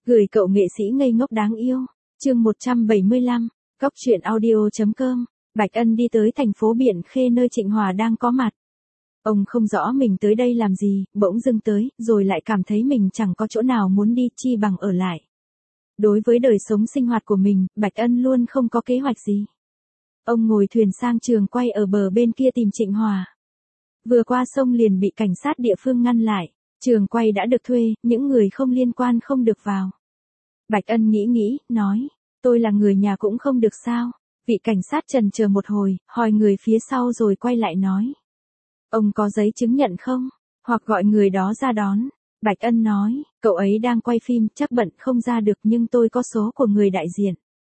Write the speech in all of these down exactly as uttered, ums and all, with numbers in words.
Gửi cậu nghệ sĩ ngây ngốc đáng yêu. Chương một trăm bảy mươi lăm, Góc truyện audio.com. Bạch Ân đi tới thành phố Biển Khê nơi Trịnh Hòa đang có mặt. Ông không rõ mình tới đây làm gì, bỗng dưng tới, rồi lại cảm thấy mình chẳng có chỗ nào muốn đi chi bằng ở lại. Đối với đời sống sinh hoạt của mình, Bạch Ân luôn không có kế hoạch gì. Ông ngồi thuyền sang trường quay ở bờ bên kia tìm Trịnh Hòa. Vừa qua sông liền bị cảnh sát địa phương ngăn lại. Trường quay đã được thuê, những người không liên quan không được vào. Bạch Ân nghĩ nghĩ, nói, tôi là người nhà cũng không được sao. Vị cảnh sát chần chờ một hồi, hỏi người phía sau rồi quay lại nói. Ông có giấy chứng nhận không? Hoặc gọi người đó ra đón. Bạch Ân nói, cậu ấy đang quay phim, chắc bận không ra được nhưng tôi có số của người đại diện.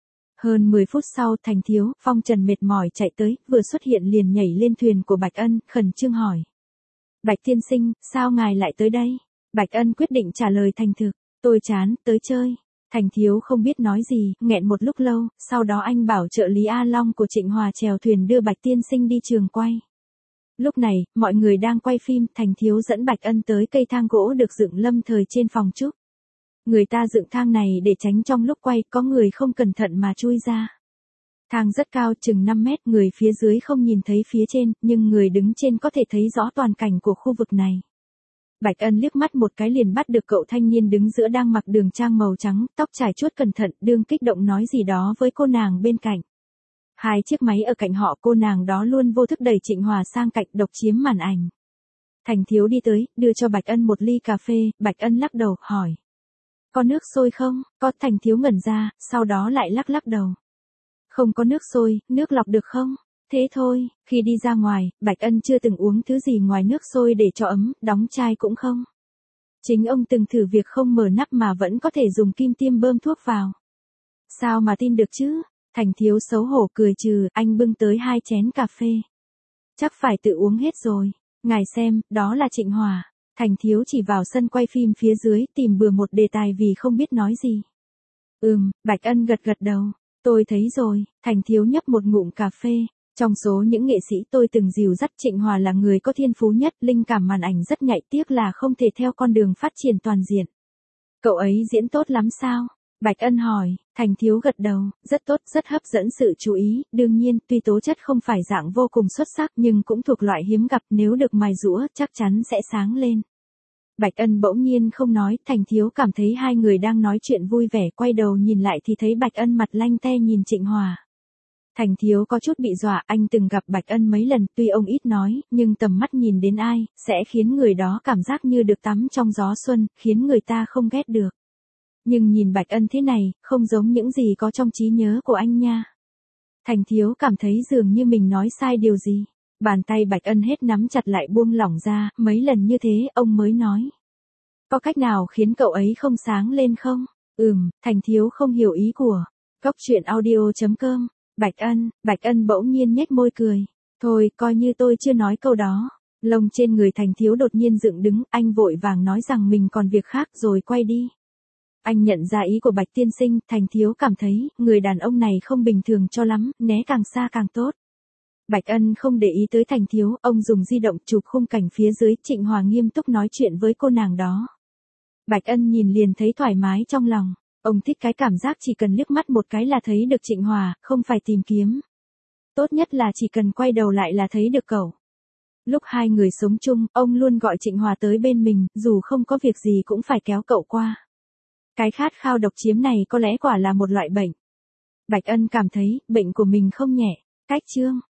Hơn mười phút sau, Thành Thiếu, Phong Trần mệt mỏi chạy tới, vừa xuất hiện liền nhảy lên thuyền của Bạch Ân, khẩn trương hỏi. Bạch tiên sinh, sao ngài lại tới đây? Bạch Ân quyết định trả lời thành thực, tôi chán, tới chơi. Thành Thiếu không biết nói gì, nghẹn một lúc lâu, sau đó anh bảo trợ lý A Long của Trịnh Hòa chèo thuyền đưa Bạch tiên sinh đi trường quay. Lúc này, mọi người đang quay phim, Thành Thiếu dẫn Bạch Ân tới cây thang gỗ được dựng lâm thời trên phòng trúc. Người ta dựng thang này để tránh trong lúc quay, có người không cẩn thận mà chui ra. Thang rất cao, chừng năm mét, người phía dưới không nhìn thấy phía trên, nhưng người đứng trên có thể thấy rõ toàn cảnh của khu vực này. Bạch Ân liếc mắt một cái liền bắt được cậu thanh niên đứng giữa đang mặc đường trang màu trắng, tóc trải chuốt cẩn thận, đương kích động nói gì đó với cô nàng bên cạnh. Hai chiếc máy ở cạnh họ, cô nàng đó luôn vô thức đẩy Trịnh Hòa sang cạnh, độc chiếm màn ảnh. Thành Thiếu đi tới, đưa cho Bạch Ân một ly cà phê, Bạch Ân lắc đầu, hỏi. Có nước sôi không? Có. Thành Thiếu ngẩn ra, sau đó lại lắc lắc đầu. Không có nước sôi, nước lọc được không? Thế thôi, khi đi ra ngoài, Bạch Ân chưa từng uống thứ gì ngoài nước sôi để cho ấm, đóng chai cũng không. Chính ông từng thử việc không mở nắp mà vẫn có thể dùng kim tiêm bơm thuốc vào. Sao mà tin được chứ? Thành Thiếu xấu hổ cười trừ, anh bưng tới hai chén cà phê. Chắc phải tự uống hết rồi. Ngài xem, đó là Trịnh Hòa. Thành Thiếu chỉ vào sân quay phim phía dưới, tìm bừa một đề tài vì không biết nói gì. Ừm, Bạch Ân gật gật đầu. Tôi thấy rồi. Thành Thiếu nhấp một ngụm cà phê. Trong số những nghệ sĩ tôi từng dìu dắt, Trịnh Hòa là người có thiên phú nhất, linh cảm màn ảnh rất nhạy, tiếc là không thể theo con đường phát triển toàn diện. Cậu ấy diễn tốt lắm sao? Bạch Ân hỏi. Thành Thiếu gật đầu, rất tốt, rất hấp dẫn sự chú ý, đương nhiên, tuy tố chất không phải dạng vô cùng xuất sắc nhưng cũng thuộc loại hiếm gặp, nếu được mài giũa chắc chắn sẽ sáng lên. Bạch Ân bỗng nhiên không nói, Thành Thiếu cảm thấy hai người đang nói chuyện vui vẻ, quay đầu nhìn lại thì thấy Bạch Ân mặt lanh te nhìn Trịnh Hòa. Thành Thiếu có chút bị dọa, anh từng gặp Bạch Ân mấy lần, tuy ông ít nói, nhưng tầm mắt nhìn đến ai, sẽ khiến người đó cảm giác như được tắm trong gió xuân, khiến người ta không ghét được. Nhưng nhìn Bạch Ân thế này, không giống những gì có trong trí nhớ của anh nha. Thành Thiếu cảm thấy dường như mình nói sai điều gì. Bàn tay Bạch Ân hết nắm chặt lại buông lỏng ra, mấy lần như thế, ông mới nói. Có cách nào khiến cậu ấy không sáng lên không? Ừm, Thành Thiếu không hiểu ý của. Góc truyện audio.com. Bạch Ân, Bạch Ân bỗng nhiên nhếch môi cười. Thôi, coi như tôi chưa nói câu đó. Lông trên người Thành Thiếu đột nhiên dựng đứng, anh vội vàng nói rằng mình còn việc khác rồi quay đi. Anh nhận ra ý của Bạch tiên sinh, Thành Thiếu cảm thấy, người đàn ông này không bình thường cho lắm, né càng xa càng tốt. Bạch Ân không để ý tới Thành Thiếu, ông dùng di động chụp khung cảnh phía dưới, Trịnh Hòa nghiêm túc nói chuyện với cô nàng đó. Bạch Ân nhìn liền thấy thoải mái trong lòng, ông thích cái cảm giác chỉ cần liếc mắt một cái là thấy được Trịnh Hòa, không phải tìm kiếm. Tốt nhất là chỉ cần quay đầu lại là thấy được cậu. Lúc hai người sống chung, ông luôn gọi Trịnh Hòa tới bên mình, dù không có việc gì cũng phải kéo cậu qua. Cái khát khao độc chiếm này có lẽ quả là một loại bệnh. Bạch Ân cảm thấy, bệnh của mình không nhẹ. Cách chương